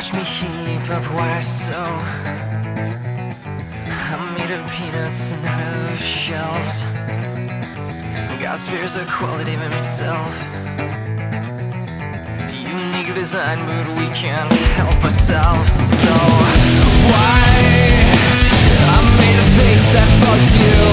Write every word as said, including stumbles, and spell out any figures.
Watch me heap up what I sow. I'm made of peanuts and not of shells. God spares the quality of himself. Unique design, but we can't help ourselves. So why I made a face that bugs you?